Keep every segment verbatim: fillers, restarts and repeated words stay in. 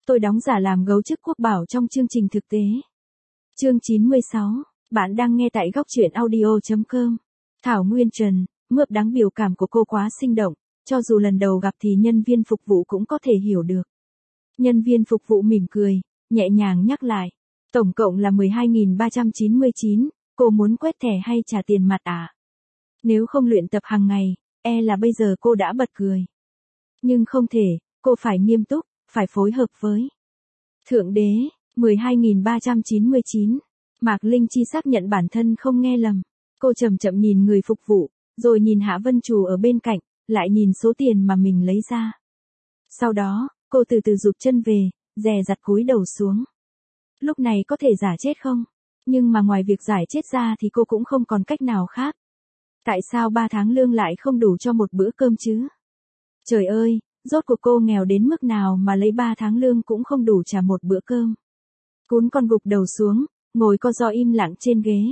tôi đóng giả làm gấu trúc quốc bảo trong chương trình thực tế. Chương chín mươi sáu, bạn đang nghe tại góc truyện audio chấm com. Thảo Nguyên Trần, mướp đắng biểu cảm của cô quá sinh động, cho dù lần đầu gặp thì nhân viên phục vụ cũng có thể hiểu được. Nhân viên phục vụ mỉm cười, nhẹ nhàng nhắc lại. Tổng cộng là mười hai nghìn ba trăm chín mươi chín, cô muốn quét thẻ hay trả tiền mặt à? Nếu không luyện tập hàng ngày, e là bây giờ cô đã bật cười. Nhưng không thể, cô phải nghiêm túc, phải phối hợp với Thượng Đế. mười hai nghìn ba trăm chín mươi chín. Mạc Linh Chi xác nhận bản thân không nghe lầm. Cô chậm chậm nhìn người phục vụ, rồi nhìn Hạ Vân Trù ở bên cạnh, lại nhìn số tiền mà mình lấy ra. Sau đó, cô từ từ rụt chân về, dè dặt cúi đầu xuống. Lúc này có thể giả chết không? Nhưng mà ngoài việc giải chết ra thì cô cũng không còn cách nào khác. Tại sao ba tháng lương lại không đủ cho một bữa cơm chứ? Trời ơi, rốt cuộc cô nghèo đến mức nào mà lấy ba tháng lương cũng không đủ trả một bữa cơm. Cún con gục đầu xuống, ngồi co ro im lặng trên ghế.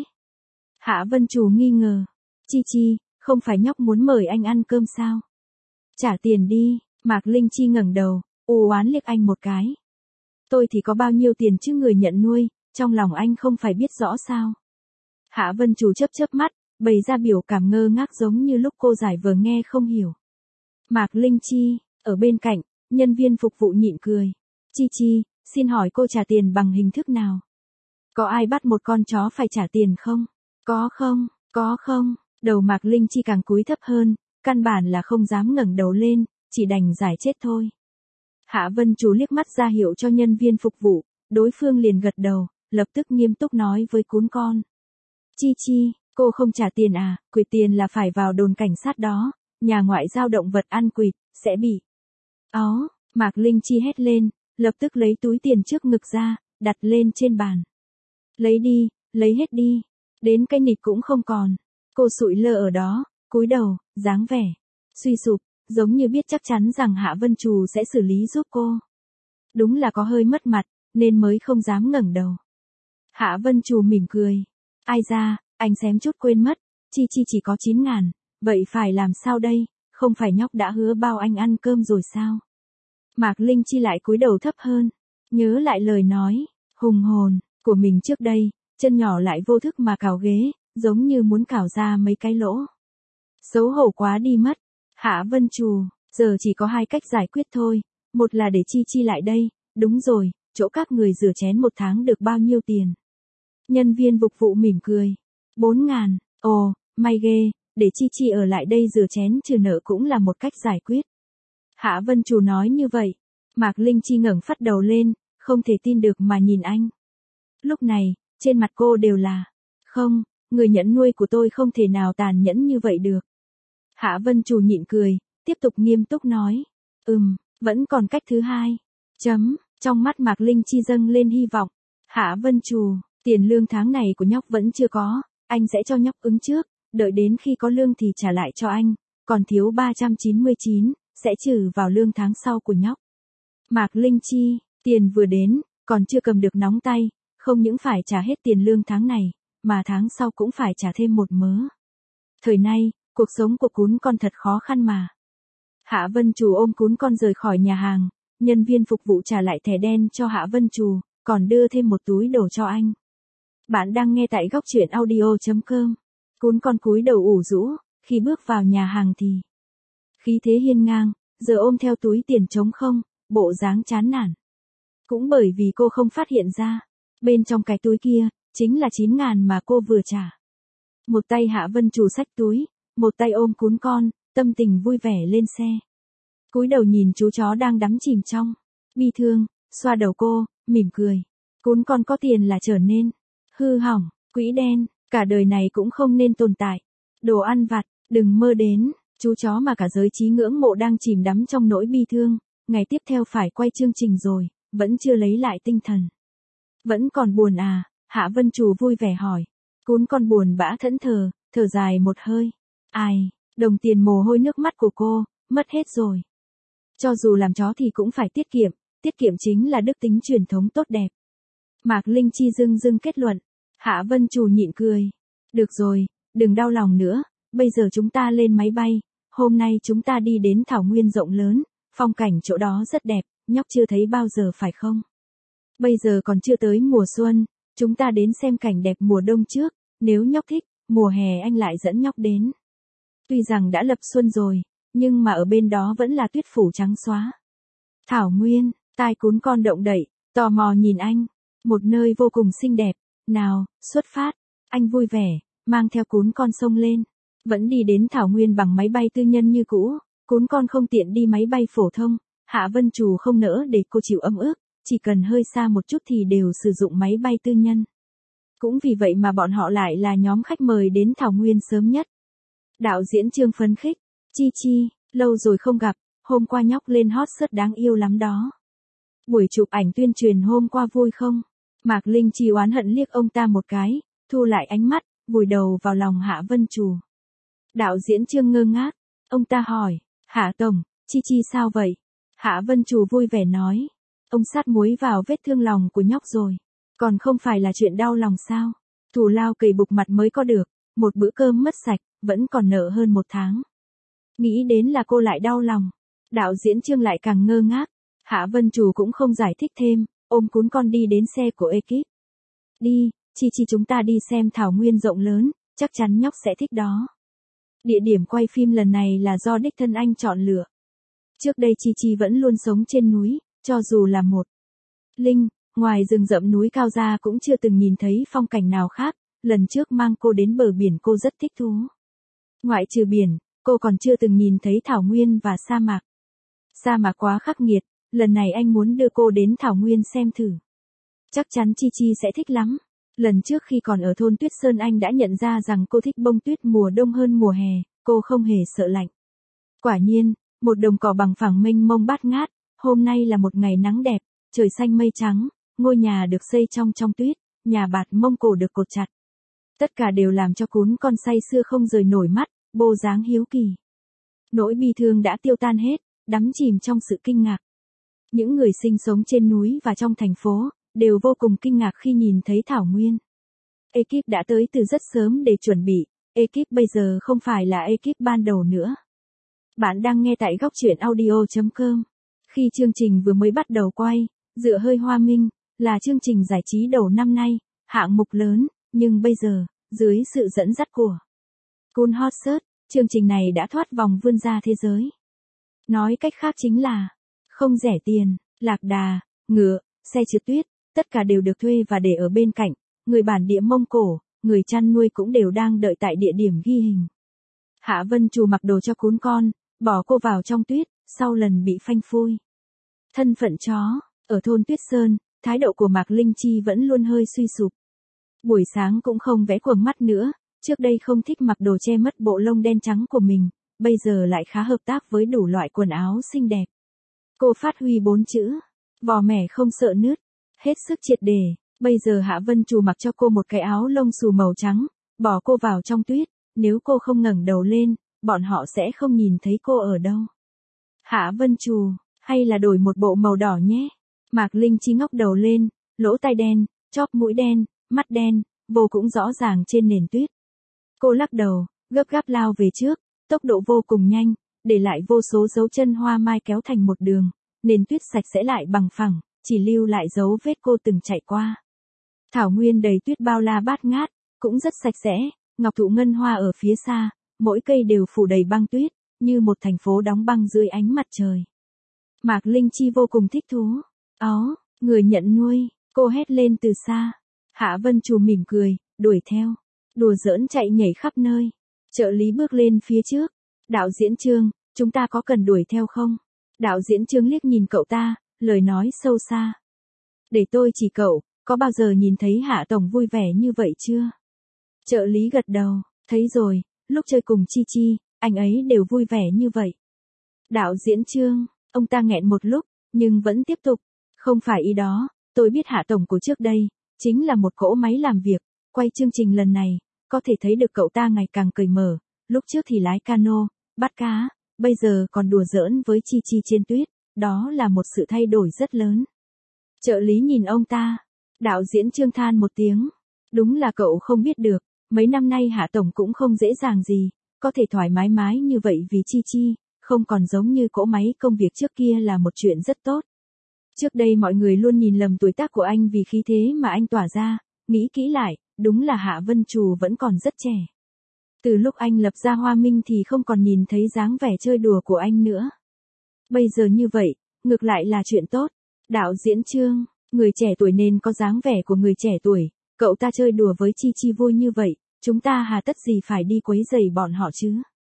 Hạ Vân Trù nghi ngờ. Chi Chi, không phải nhóc muốn mời anh ăn cơm sao? Trả tiền đi. Mạc Linh Chi ngẩng đầu, u oán liếc anh một cái. Tôi thì có bao nhiêu tiền chứ người nhận nuôi, trong lòng anh không phải biết rõ sao? Hạ Vân Trù chớp chớp mắt, bày ra biểu cảm ngơ ngác giống như lúc cô giải vờ nghe không hiểu. Mạc Linh Chi, ở bên cạnh, nhân viên phục vụ nhịn cười. Chi Chi, xin hỏi cô trả tiền bằng hình thức nào? Có ai bắt một con chó phải trả tiền không? Có không? Có không? Đầu Mạc Linh Chi càng cúi thấp hơn, căn bản là không dám ngẩng đầu lên, chỉ đành giải chết thôi. Hạ Vân Trù liếc mắt ra hiệu cho nhân viên phục vụ, đối phương liền gật đầu, lập tức nghiêm túc nói với cún con. Chi Chi, cô không trả tiền à, quỵt tiền là phải vào đồn cảnh sát đó, nhà ngoại giao động vật ăn quỵt, sẽ bị. Ó, Mạc Linh Chi hét lên, lập tức lấy túi tiền trước ngực ra, đặt lên trên bàn. Lấy đi, lấy hết đi, đến cái nịt cũng không còn. Cô sụi lơ ở đó, cúi đầu, dáng vẻ suy sụp, giống như biết chắc chắn rằng Hạ Vân Trù sẽ xử lý giúp cô. Đúng là có hơi mất mặt, nên mới không dám ngẩng đầu. Hạ Vân Trù mỉm cười. Ai ra, anh xém chút quên mất, Chi Chi chỉ có chín ngàn, vậy phải làm sao đây, không phải nhóc đã hứa bao anh ăn cơm rồi sao? Mạc Linh Chi lại cúi đầu thấp hơn, nhớ lại lời nói hùng hồn của mình trước đây, chân nhỏ lại vô thức mà cào ghế, giống như muốn cào ra mấy cái lỗ. Xấu hổ quá đi mất. Hạ Vân Trù, giờ chỉ có hai cách giải quyết thôi, một là để Chi Chi lại đây, đúng rồi, chỗ các người rửa chén một tháng được bao nhiêu tiền? Nhân viên phục vụ mỉm cười. Bốn ngàn, ồ, may ghê, để Chi Chi ở lại đây rửa chén trừ nợ cũng là một cách giải quyết. Hạ Vân Trù nói như vậy, Mạc Linh Chi ngẩng phát đầu lên, không thể tin được mà nhìn anh. Lúc này, trên mặt cô đều là, không, người nhận nuôi của tôi không thể nào tàn nhẫn như vậy được. Hạ Vân Trù nhịn cười, tiếp tục nghiêm túc nói, ừm, vẫn còn cách thứ hai. Chấm, trong mắt Mạc Linh Chi dâng lên hy vọng. Hạ Vân Trù, tiền lương tháng này của nhóc vẫn chưa có, anh sẽ cho nhóc ứng trước, đợi đến khi có lương thì trả lại cho anh, còn thiếu ba trăm chín mươi chín, sẽ trừ vào lương tháng sau của nhóc. Mạc Linh Chi, tiền vừa đến, còn chưa cầm được nóng tay, không những phải trả hết tiền lương tháng này, mà tháng sau cũng phải trả thêm một mớ. Thời nay, cuộc sống của cún con thật khó khăn mà. Hạ Vân Trù ôm cún con rời khỏi nhà hàng, nhân viên phục vụ trả lại thẻ đen cho Hạ Vân Trù, còn đưa thêm một túi đồ cho anh. Bạn đang nghe tại góc truyện audio chấm com. Cún con cúi đầu ủ rũ, khi bước vào nhà hàng thì khí thế hiên ngang, giờ ôm theo túi tiền trống không, bộ dáng chán nản. Cũng bởi vì cô không phát hiện ra, bên trong cái túi kia, chính là chín ngàn mà cô vừa trả. Một tay Hạ Vân Trù xách túi, một tay ôm cún con, tâm tình vui vẻ lên xe. Cúi đầu nhìn chú chó đang đắm chìm trong bi thương, xoa đầu cô, mỉm cười. Cún con có tiền là trở nên hư hỏng, quỹ đen, cả đời này cũng không nên tồn tại. Đồ ăn vặt, đừng mơ đến. Chú chó mà cả giới trí ngưỡng mộ đang chìm đắm trong nỗi bi thương, ngày tiếp theo phải quay chương trình rồi, vẫn chưa lấy lại tinh thần. Vẫn còn buồn à? Hạ Vân Trù vui vẻ hỏi. Cún con buồn bã thẫn thờ, thở dài một hơi. Ai, đồng tiền mồ hôi nước mắt của cô, mất hết rồi. Cho dù làm chó thì cũng phải tiết kiệm, tiết kiệm chính là đức tính truyền thống tốt đẹp. Mạc Linh Chi dưng dưng kết luận. Hạ Vân Trù nhịn cười. Được rồi, đừng đau lòng nữa, bây giờ chúng ta lên máy bay, hôm nay chúng ta đi đến thảo nguyên rộng lớn, phong cảnh chỗ đó rất đẹp, nhóc chưa thấy bao giờ phải không? Bây giờ còn chưa tới mùa xuân, chúng ta đến xem cảnh đẹp mùa đông trước, nếu nhóc thích, mùa hè anh lại dẫn nhóc đến. Tuy rằng đã lập xuân rồi, nhưng mà ở bên đó vẫn là tuyết phủ trắng xóa. Thảo Nguyên, tai cún con động đậy, tò mò nhìn anh, một nơi vô cùng xinh đẹp, nào, xuất phát, anh vui vẻ, mang theo cún con xông lên, vẫn đi đến Thảo Nguyên bằng máy bay tư nhân như cũ, cún con không tiện đi máy bay phổ thông, Hạ Vân Trù không nỡ để cô chịu ấm ức, chỉ cần hơi xa một chút thì đều sử dụng máy bay tư nhân. Cũng vì vậy mà bọn họ lại là nhóm khách mời đến Thảo Nguyên sớm nhất. Đạo diễn Trương phấn khích, Chi Chi, lâu rồi không gặp, hôm qua nhóc lên hot search đáng yêu lắm đó. Buổi chụp ảnh tuyên truyền hôm qua vui không? Mạc Linh Chi oán hận liếc ông ta một cái, thu lại ánh mắt, vùi đầu vào lòng Hạ Vân Trù. Đạo diễn Trương ngơ ngác, ông ta hỏi, Hạ Tổng, Chi Chi sao vậy? Hạ Vân Trù vui vẻ nói, ông sát muối vào vết thương lòng của nhóc rồi, còn không phải là chuyện đau lòng sao? Thù lao cầy bục mặt mới có được, một bữa cơm mất sạch, vẫn còn nợ hơn một tháng. Nghĩ đến là cô lại đau lòng, đạo diễn Trương lại càng ngơ ngác, Hạ Vân Trù cũng không giải thích thêm, ôm cún con đi đến xe của ekip. Đi, Chi Chi chúng ta đi xem Thảo Nguyên rộng lớn, chắc chắn nhóc sẽ thích đó. Địa điểm quay phim lần này là do đích thân anh chọn lựa. Trước đây Chi Chi vẫn luôn sống trên núi, cho dù là một linh, ngoài rừng rậm núi cao ra cũng chưa từng nhìn thấy phong cảnh nào khác, lần trước mang cô đến bờ biển cô rất thích thú. Ngoại trừ biển, cô còn chưa từng nhìn thấy Thảo Nguyên và sa mạc. Sa mạc quá khắc nghiệt, lần này anh muốn đưa cô đến Thảo Nguyên xem thử. Chắc chắn Chi Chi sẽ thích lắm. Lần trước khi còn ở thôn Tuyết Sơn anh đã nhận ra rằng cô thích bông tuyết mùa đông hơn mùa hè, cô không hề sợ lạnh. Quả nhiên, một đồng cỏ bằng phẳng mênh mông bát ngát, hôm nay là một ngày nắng đẹp, trời xanh mây trắng, ngôi nhà được xây trong trong tuyết, nhà bạt mông cổ được cột chặt. Tất cả đều làm cho cún con say sưa không rời nổi mắt, bộ dáng hiếu kỳ. Nỗi bi thương đã tiêu tan hết, đắm chìm trong sự kinh ngạc. Những người sinh sống trên núi và trong thành phố, đều vô cùng kinh ngạc khi nhìn thấy Thảo Nguyên. Ekip đã tới từ rất sớm để chuẩn bị, ekip bây giờ không phải là ekip ban đầu nữa. Bạn đang nghe tại góc truyện audio chấm com. Khi chương trình vừa mới bắt đầu quay, Dựa hơi hoa minh, là chương trình giải trí đầu năm nay, hạng mục lớn, nhưng bây giờ, dưới sự dẫn dắt của Cool Hot Search, chương trình này đã thoát vòng vươn ra thế giới. Nói cách khác chính là, không rẻ tiền, lạc đà, ngựa, xe trượt tuyết, tất cả đều được thuê và để ở bên cạnh, người bản địa Mông Cổ, người chăn nuôi cũng đều đang đợi tại địa điểm ghi hình. Hạ Vân Trù mặc đồ cho cún con, bỏ cô vào trong tuyết, sau lần bị phanh phui. Thân phận chó, ở thôn Tuyết Sơn, thái độ của Mạc Linh Chi vẫn luôn hơi suy sụp. Buổi sáng cũng không vẽ quầng mắt nữa, trước đây không thích mặc đồ che mất bộ lông đen trắng của mình, bây giờ lại khá hợp tác với đủ loại quần áo xinh đẹp. Cô phát huy bốn chữ, vò mẻ không sợ nứt, hết sức triệt để. Bây giờ Hạ Vân Trù mặc cho cô một cái áo lông xù màu trắng, bỏ cô vào trong tuyết, nếu cô không ngẩng đầu lên, bọn họ sẽ không nhìn thấy cô ở đâu. Hạ Vân Trù, hay là đổi một bộ màu đỏ nhé. Mạc Linh Chi ngóc đầu lên, lỗ tai đen, chóp mũi đen, mắt đen, vô cũng rõ ràng trên nền tuyết. Cô lắc đầu, gấp gáp lao về trước, tốc độ vô cùng nhanh, để lại vô số dấu chân hoa mai kéo thành một đường, nền tuyết sạch sẽ lại bằng phẳng, chỉ lưu lại dấu vết cô từng chạy qua. Thảo Nguyên đầy tuyết bao la bát ngát, cũng rất sạch sẽ, ngọc thụ ngân hoa ở phía xa, mỗi cây đều phủ đầy băng tuyết, như một thành phố đóng băng dưới ánh mặt trời. Mạc Linh Chi vô cùng thích thú. Ó, người nhận nuôi, cô hét lên từ xa. Hạ Vân Trù mỉm cười, đuổi theo, đùa giỡn chạy nhảy khắp nơi. Trợ lý bước lên phía trước. Đạo diễn Trương, chúng ta có cần đuổi theo không? Đạo diễn Trương liếc nhìn cậu ta, lời nói sâu xa. Để tôi chỉ cậu, có bao giờ nhìn thấy Hạ Tổng vui vẻ như vậy chưa? Trợ lý gật đầu, thấy rồi, lúc chơi cùng Chi Chi, anh ấy đều vui vẻ như vậy. Đạo diễn Trương, ông ta nghẹn một lúc, nhưng vẫn tiếp tục. Không phải ý đó, tôi biết Hạ Tổng của trước đây, chính là một cỗ máy làm việc, quay chương trình lần này, có thể thấy được cậu ta ngày càng cởi mở, lúc trước thì lái cano, bắt cá, bây giờ còn đùa giỡn với Chi Chi trên tuyết, đó là một sự thay đổi rất lớn. Trợ lý nhìn ông ta, đạo diễn Trương than một tiếng, đúng là cậu không biết được, mấy năm nay Hạ Tổng cũng không dễ dàng gì, có thể thoải mái mái như vậy vì Chi Chi, không còn giống như cỗ máy công việc trước kia là một chuyện rất tốt. Trước đây mọi người luôn nhìn lầm tuổi tác của anh vì khí thế mà anh tỏa ra, nghĩ kỹ lại, đúng là Hạ Vân Trù vẫn còn rất trẻ. Từ lúc anh lập ra Hoa Minh thì không còn nhìn thấy dáng vẻ chơi đùa của anh nữa. Bây giờ như vậy, ngược lại là chuyện tốt. Đạo diễn Trương, người trẻ tuổi nên có dáng vẻ của người trẻ tuổi, cậu ta chơi đùa với Chi Chi vui như vậy, chúng ta hà tất gì phải đi quấy rầy bọn họ chứ.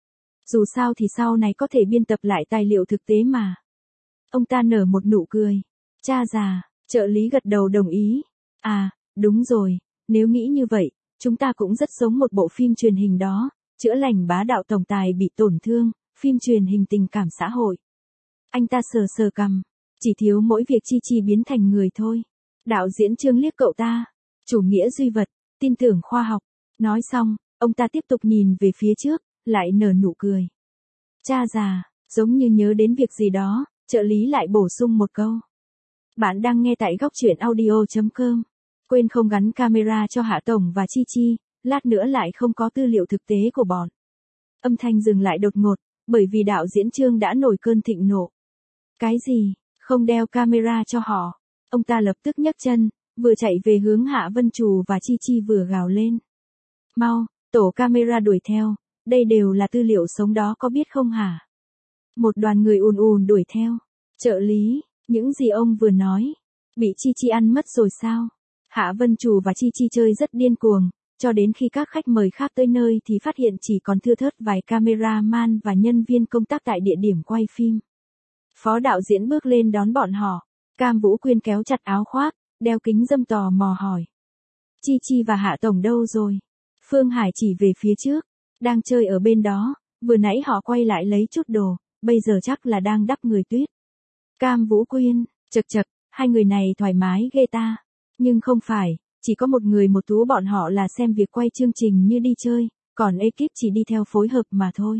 Dù sao thì sau này có thể biên tập lại tài liệu thực tế mà. Ông ta nở một nụ cười. Cha già, trợ lý gật đầu đồng ý. À, đúng rồi, nếu nghĩ như vậy, chúng ta cũng rất giống một bộ phim truyền hình đó, chữa lành bá đạo tổng tài bị tổn thương, phim truyền hình tình cảm xã hội. Anh ta sờ sờ cằm, chỉ thiếu mỗi việc Chi Chi biến thành người thôi. Đạo diễn Trương liếc cậu ta, chủ nghĩa duy vật, tin tưởng khoa học. Nói xong, ông ta tiếp tục nhìn về phía trước, lại nở nụ cười. Cha già, giống như nhớ đến việc gì đó, trợ lý lại bổ sung một câu. Bạn đang nghe tại góc truyện audio chấm com. Quên không gắn camera cho Hạ Tổng và Chi Chi, lát nữa lại không có tư liệu thực tế của bọn. Âm thanh dừng lại đột ngột, bởi vì đạo diễn Trương đã nổi cơn thịnh nộ. Cái gì, không đeo camera cho họ? Ông ta lập tức nhấc chân, vừa chạy về hướng Hạ Vân Trù và Chi Chi vừa gào lên. Mau, tổ camera đuổi theo, đây đều là tư liệu sống đó có biết không hả? Một đoàn người ùn ùn đuổi theo. Trợ lý, những gì ông vừa nói, bị Chi Chi ăn mất rồi sao? Hạ Vân Trù và Chi Chi chơi rất điên cuồng, cho đến khi các khách mời khác tới nơi thì phát hiện chỉ còn thưa thớt vài cameraman và nhân viên công tác tại địa điểm quay phim. Phó đạo diễn bước lên đón bọn họ, Cam Vũ Quyên kéo chặt áo khoác, đeo kính râm tò mò hỏi. Chi Chi và Hạ Tổng đâu rồi? Phương Hải chỉ về phía trước, đang chơi ở bên đó, vừa nãy họ quay lại lấy chút đồ, bây giờ chắc là đang đắp người tuyết. Cam Vũ Quyên, chật chật, hai người này thoải mái ghê ta. Nhưng không phải, chỉ có một người một tú bọn họ là xem việc quay chương trình như đi chơi, còn ekip chỉ đi theo phối hợp mà thôi.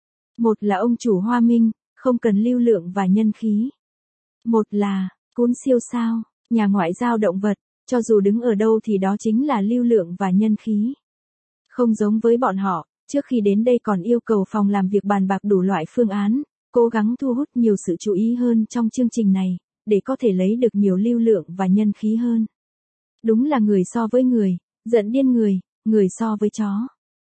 Một là ông chủ Hoa Minh, không cần lưu lượng và nhân khí. Một là, Cún Siêu Sao, nhà ngoại giao động vật, cho dù đứng ở đâu thì đó chính là lưu lượng và nhân khí. Không giống với bọn họ, trước khi đến đây còn yêu cầu phòng làm việc bàn bạc đủ loại phương án, cố gắng thu hút nhiều sự chú ý hơn trong chương trình này, để có thể lấy được nhiều lưu lượng và nhân khí hơn. Đúng là người so với người, giận điên người, người so với chó.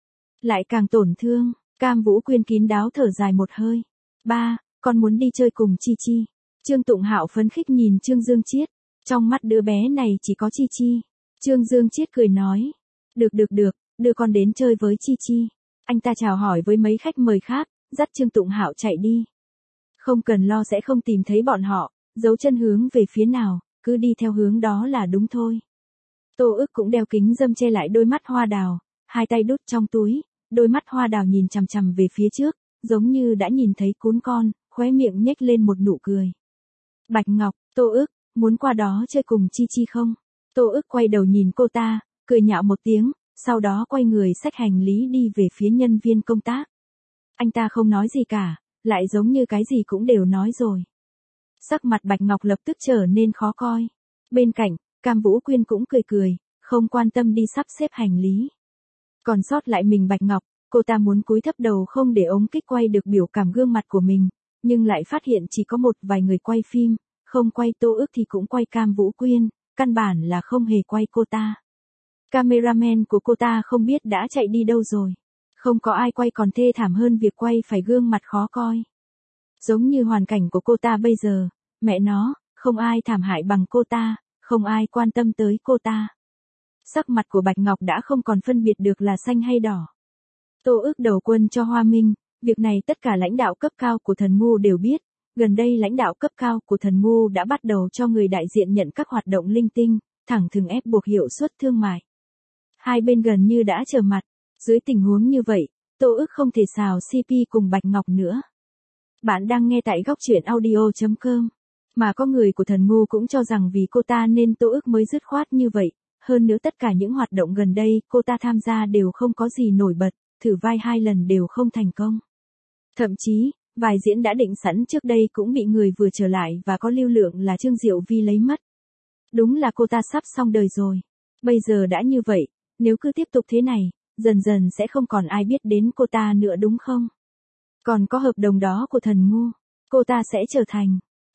Lại càng tổn thương, Cam Vũ Quyên kín đáo thở dài một hơi. Ba, con muốn đi chơi cùng Chi Chi. Trương Tụng Hạo phấn khích nhìn Trương Dương Chiết, trong mắt đứa bé này chỉ có Chi Chi. Trương Dương Chiết cười nói. Được được được, đưa con đến chơi với Chi Chi. Anh ta chào hỏi với mấy khách mời khác, dắt Trương Tụng Hạo chạy đi. Không cần lo sẽ không tìm thấy bọn họ, dấu chân hướng về phía nào, cứ đi theo hướng đó là đúng thôi. Tô Ức cũng đeo kính râm che lại đôi mắt hoa đào, hai tay đút trong túi, đôi mắt hoa đào nhìn chằm chằm về phía trước, giống như đã nhìn thấy cún con, khóe miệng nhếch lên một nụ cười. Bạch Ngọc, Tô Ức, muốn qua đó chơi cùng Chi Chi không? Tô Ức quay đầu nhìn cô ta, cười nhạo một tiếng, sau đó quay người xách hành lý đi về phía nhân viên công tác. Anh ta không nói gì cả, lại giống như cái gì cũng đều nói rồi. Sắc mặt Bạch Ngọc lập tức trở nên khó coi. Bên cạnh, Cam Vũ Quyên cũng cười cười, không quan tâm đi sắp xếp hành lý. Còn sót lại mình Bạch Ngọc, cô ta muốn cúi thấp đầu không để ống kích quay được biểu cảm gương mặt của mình, nhưng lại phát hiện chỉ có một vài người quay phim, không quay Tô Ức thì cũng quay Cam Vũ Quyên, căn bản là không hề quay cô ta. Cameraman của cô ta không biết đã chạy đi đâu rồi. Không có ai quay còn thê thảm hơn việc quay phải gương mặt khó coi. Giống như hoàn cảnh của cô ta bây giờ, mẹ nó, không ai thảm hại bằng cô ta, không ai quan tâm tới cô ta. Sắc mặt của Bạch Ngọc đã không còn phân biệt được là xanh hay đỏ. Tô Ức đầu quân cho Hoa Minh, việc này tất cả lãnh đạo cấp cao của Thần Ngu đều biết, gần đây lãnh đạo cấp cao của Thần Ngu đã bắt đầu cho người đại diện nhận các hoạt động linh tinh, thẳng thừng ép buộc hiệu suất thương mại. Hai bên gần như đã trở mặt, dưới tình huống như vậy, Tô Ức không thể xào xê pê cùng Bạch Ngọc nữa. Bạn đang nghe tại góc truyện audio chấm com. Mà có người của Thần Ngu cũng cho rằng vì cô ta nên Tô Ức mới dứt khoát như vậy, hơn nữa tất cả những hoạt động gần đây cô ta tham gia đều không có gì nổi bật, thử vai hai lần đều không thành công. Thậm chí, vài diễn đã định sẵn trước đây cũng bị người vừa trở lại và có lưu lượng là Trương Diệu Vi lấy mất. Đúng là cô ta sắp xong đời rồi. Bây giờ đã như vậy, nếu cứ tiếp tục thế này, dần dần sẽ không còn ai biết đến cô ta nữa đúng không? Còn có hợp đồng đó của Thần Ngu, cô ta sẽ trở thành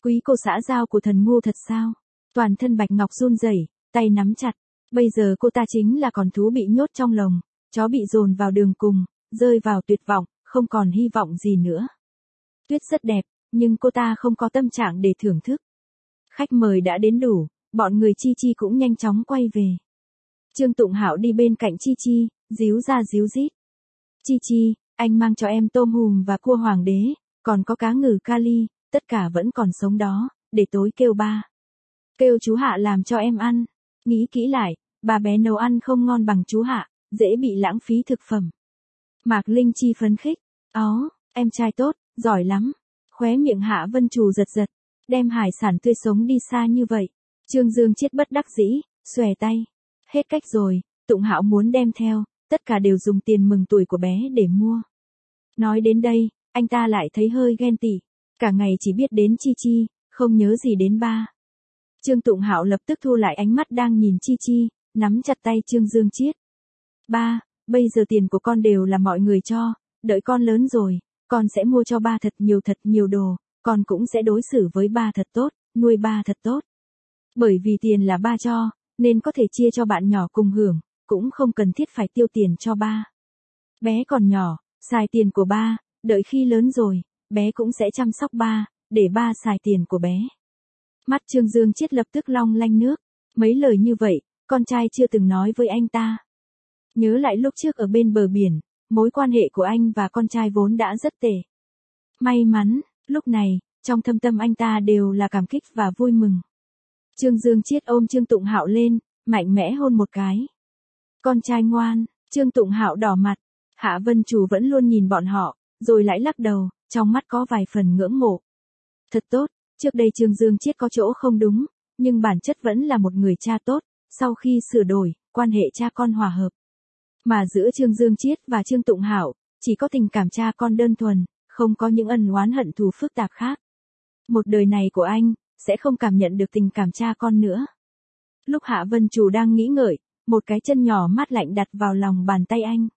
Quý cô xã giao của thần ngu thật sao? Toàn thân Bạch Ngọc run rẩy, tay nắm chặt. Bây giờ cô ta chính là con thú bị nhốt trong lồng, chó bị dồn vào đường cùng, rơi vào tuyệt vọng, không còn hy vọng gì nữa. Tuyết rất đẹp, nhưng cô ta không có tâm trạng để thưởng thức. Khách mời đã đến đủ, bọn người Chi Chi cũng nhanh chóng quay về. Trương Tụng Hạo đi bên cạnh Chi Chi, díu ra díu dít. Chi Chi, anh mang cho em tôm hùm và cua hoàng đế, còn có cá ngừ kali, tất cả vẫn còn sống đó, để tối kêu ba. Kêu chú Hạ làm cho em ăn. Nghĩ kỹ lại, bà bé nấu ăn không ngon bằng chú Hạ, dễ bị lãng phí thực phẩm. Mạc Linh Chi phấn khích. Ó, em trai tốt, giỏi lắm. Khóe miệng Hạ Vân Trù giật giật, đem hải sản tươi sống đi xa như vậy. Trương Dương Chiết bất đắc dĩ, xòe tay. Hết cách rồi, Tụng Hạo muốn đem theo, tất cả đều dùng tiền mừng tuổi của bé để mua. Nói đến đây, anh ta lại thấy hơi ghen tị, cả ngày chỉ biết đến Chi Chi, không nhớ gì đến ba. Trương Tụng Hạo lập tức thu lại ánh mắt đang nhìn Chi Chi, nắm chặt tay Trương Dương Chiết. Ba, bây giờ tiền của con đều là mọi người cho, đợi con lớn rồi, con sẽ mua cho ba thật nhiều thật nhiều đồ, con cũng sẽ đối xử với ba thật tốt, nuôi ba thật tốt. Bởi vì tiền là ba cho, nên có thể chia cho bạn nhỏ cùng hưởng, cũng không cần thiết phải tiêu tiền cho ba. Bé còn nhỏ, xài tiền của ba, đợi khi lớn rồi, bé cũng sẽ chăm sóc ba, để ba xài tiền của bé. Mắt Trương Dương Chiết lập tức long lanh nước, mấy lời như vậy, con trai chưa từng nói với anh ta. Nhớ lại lúc trước ở bên bờ biển, mối quan hệ của anh và con trai vốn đã rất tệ. May mắn, lúc này, trong thâm tâm anh ta đều là cảm kích và vui mừng. Trương Dương Chiết ôm Trương Tụng Hạo lên, mạnh mẽ hôn một cái. Con trai ngoan, Trương Tụng Hạo đỏ mặt, Hạ Vân Trù vẫn luôn nhìn bọn họ, rồi lại lắc đầu, trong mắt có vài phần ngưỡng mộ. Thật tốt, trước đây Trương Dương Chiết có chỗ không đúng, nhưng bản chất vẫn là một người cha tốt, sau khi sửa đổi, quan hệ cha con hòa hợp. Mà giữa Trương Dương Chiết và Trương Tụng Hạo, chỉ có tình cảm cha con đơn thuần, không có những ân oán hận thù phức tạp khác. Một đời này của anh, sẽ không cảm nhận được tình cảm cha con nữa. Lúc Hạ Vân Trù đang nghĩ ngợi, một cái chân nhỏ mát lạnh đặt vào lòng bàn tay anh.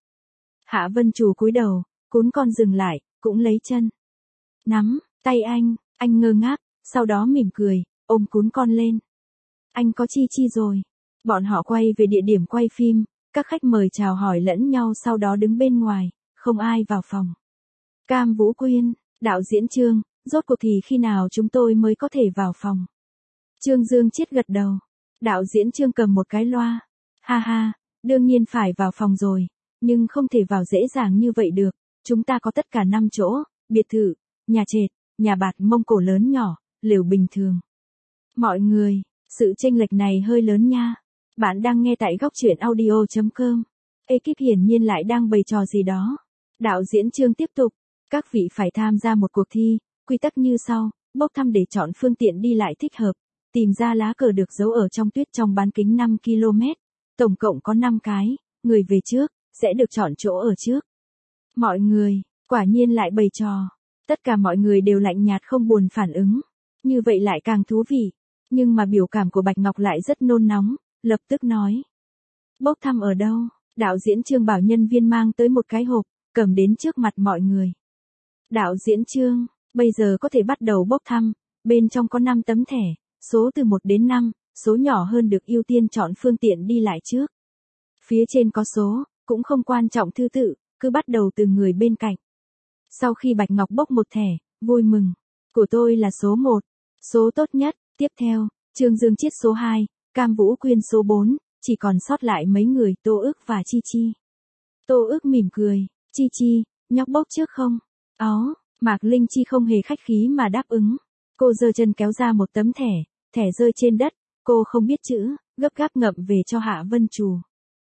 Hạ Vân Trù cúi đầu, cún con dừng lại, cũng lấy chân. Nắm, tay anh, anh ngơ ngác, sau đó mỉm cười, ôm cún con lên. Anh có Chi Chi rồi. Bọn họ quay về địa điểm quay phim, các khách mời chào hỏi lẫn nhau sau đó đứng bên ngoài, không ai vào phòng. Cam Vũ Quyên, đạo diễn Trương, rốt cuộc thì khi nào chúng tôi mới có thể vào phòng? Trương Dương Chiết gật đầu. Đạo diễn Trương cầm một cái loa. Ha ha, đương nhiên phải vào phòng rồi, nhưng không thể vào dễ dàng như vậy được. Chúng ta có tất cả năm chỗ, biệt thự, nhà trệt, nhà bạt Mông Cổ lớn nhỏ, lều bình thường. Mọi người, sự chênh lệch này hơi lớn nha. Bạn đang nghe tại góc truyện audio chấm com. Ekip hiển nhiên lại đang bày trò gì đó. Đạo diễn Trương tiếp tục. Các vị phải tham gia một cuộc thi, quy tắc như sau, bốc thăm để chọn phương tiện đi lại thích hợp, tìm ra lá cờ được giấu ở trong tuyết trong bán kính năm ki lô mét, tổng cộng có năm cái, người về trước, sẽ được chọn chỗ ở trước. Mọi người, quả nhiên lại bày trò, tất cả mọi người đều lạnh nhạt không buồn phản ứng, như vậy lại càng thú vị, nhưng mà biểu cảm của Bạch Ngọc lại rất nôn nóng, lập tức nói. Bốc thăm ở đâu? Đạo diễn Trương bảo nhân viên mang tới một cái hộp, cầm đến trước mặt mọi người. Đạo diễn Trương, bây giờ có thể bắt đầu bốc thăm, bên trong có năm tấm thẻ, số từ một đến năm, số nhỏ hơn được ưu tiên chọn phương tiện đi lại trước. Phía trên có số, cũng không quan trọng thứ tự, cứ bắt đầu từ người bên cạnh. Sau khi Bạch Ngọc bốc một thẻ, vui mừng, của tôi là số một, số tốt nhất, tiếp theo, Trương Dương Chiết số hai, Cam Vũ Quyên số bốn, chỉ còn sót lại mấy người Tô Ức và Chi Chi. Tô Ức mỉm cười, Chi Chi, nhóc bốc trước không? Ó, Mạc Linh Chi không hề khách khí mà đáp ứng. Cô giơ chân kéo ra một tấm thẻ, thẻ rơi trên đất, cô không biết chữ, gấp gáp ngậm về cho Hạ Vân Trù.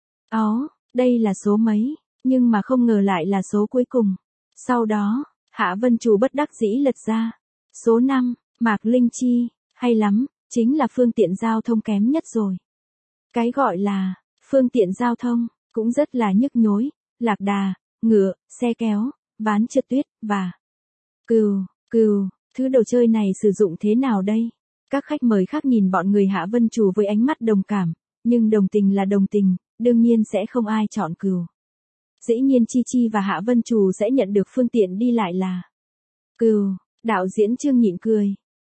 Ó, đây là số mấy, nhưng mà không ngờ lại là số cuối cùng. Sau đó, Hạ Vân Trù bất đắc dĩ lật ra. Số năm, Mạc Linh Chi, hay lắm, chính là phương tiện giao thông kém nhất rồi. Cái gọi là, phương tiện giao thông, cũng rất là nhức nhối, lạc đà, ngựa, xe kéo, ván trượt tuyết, và cừu, cừu, thứ đồ chơi này sử dụng thế nào đây? Các khách mời khác nhìn bọn người Hạ Vân Trù với ánh mắt đồng cảm, nhưng đồng tình là đồng tình, đương nhiên sẽ không ai chọn cừu. Dĩ nhiên Chi Chi và Hạ Vân Trù sẽ nhận được phương tiện đi lại là cừu, đạo diễn Trương nhịn cười.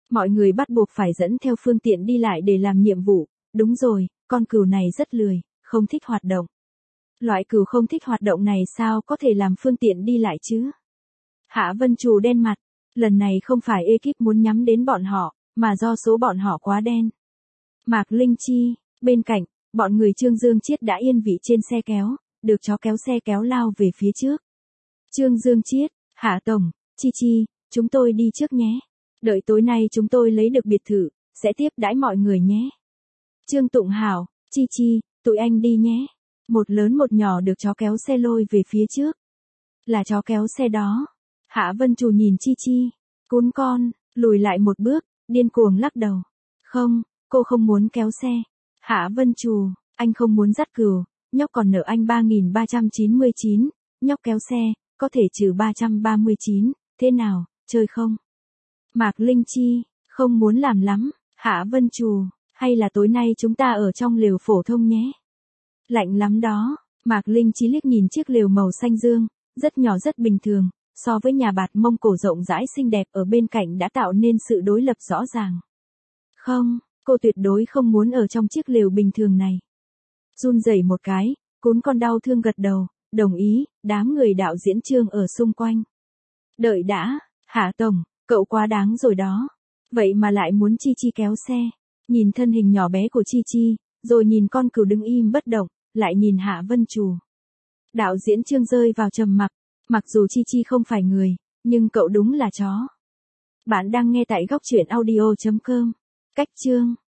Mọi người bắt buộc phải dẫn theo phương tiện đi lại để làm nhiệm vụ. Đúng rồi, con cừu này rất lười, không thích hoạt động. Loại cừu không thích hoạt động này sao có thể làm phương tiện đi lại chứ? Hạ Vân Trù đen mặt. Lần này không phải ekip muốn nhắm đến bọn họ, mà do số bọn họ quá đen. Mạc Linh Chi, bên cạnh, bọn người Trương Dương Chiết đã yên vị trên xe kéo, được chó kéo xe kéo lao về phía trước. Trương Dương Chiết, Hạ Tổng, Chi Chi, chúng tôi đi trước nhé. Đợi tối nay chúng tôi lấy được biệt thự, sẽ tiếp đãi mọi người nhé. Trương Tụng Hảo, Chi Chi, tụi anh đi nhé. Một lớn một nhỏ được chó kéo xe lôi về phía trước. Là chó kéo xe đó. Hạ Vân Trù nhìn Chi Chi. Cún con, lùi lại một bước, điên cuồng lắc đầu. Không, cô không muốn kéo xe. Hạ Vân Trù, anh không muốn dắt cừu, nhóc còn nợ anh ba nghìn ba trăm chín mươi chín, nhóc kéo xe, có thể trừ ba trăm ba mươi chín, thế nào, chơi không? Mạc Linh Chi, không muốn làm lắm. Hạ Vân Trù, hay là tối nay chúng ta ở trong lều phổ thông nhé? Lạnh lắm đó. Mạc Linh Chi liếc nhìn chiếc lều màu xanh dương, rất nhỏ rất bình thường, so với nhà bạt Mông Cổ rộng rãi xinh đẹp ở bên cạnh đã tạo nên sự đối lập rõ ràng. Không, cô tuyệt đối không muốn ở trong chiếc lều bình thường này. Run rẩy một cái, cún con đau thương gật đầu, đồng ý, đám người đạo diễn Trương ở xung quanh. Đợi đã, Hạ Tổng, cậu quá đáng rồi đó. Vậy mà lại muốn Chi Chi kéo xe. Nhìn thân hình nhỏ bé của Chi Chi, rồi nhìn con cừu đứng im bất động, lại nhìn Hạ Vân Trù. Đạo diễn Trương rơi vào trầm mặc, mặc dù Chi Chi không phải người, nhưng cậu đúng là chó. Bạn đang nghe tại góc truyện audio chấm com. Cách Trương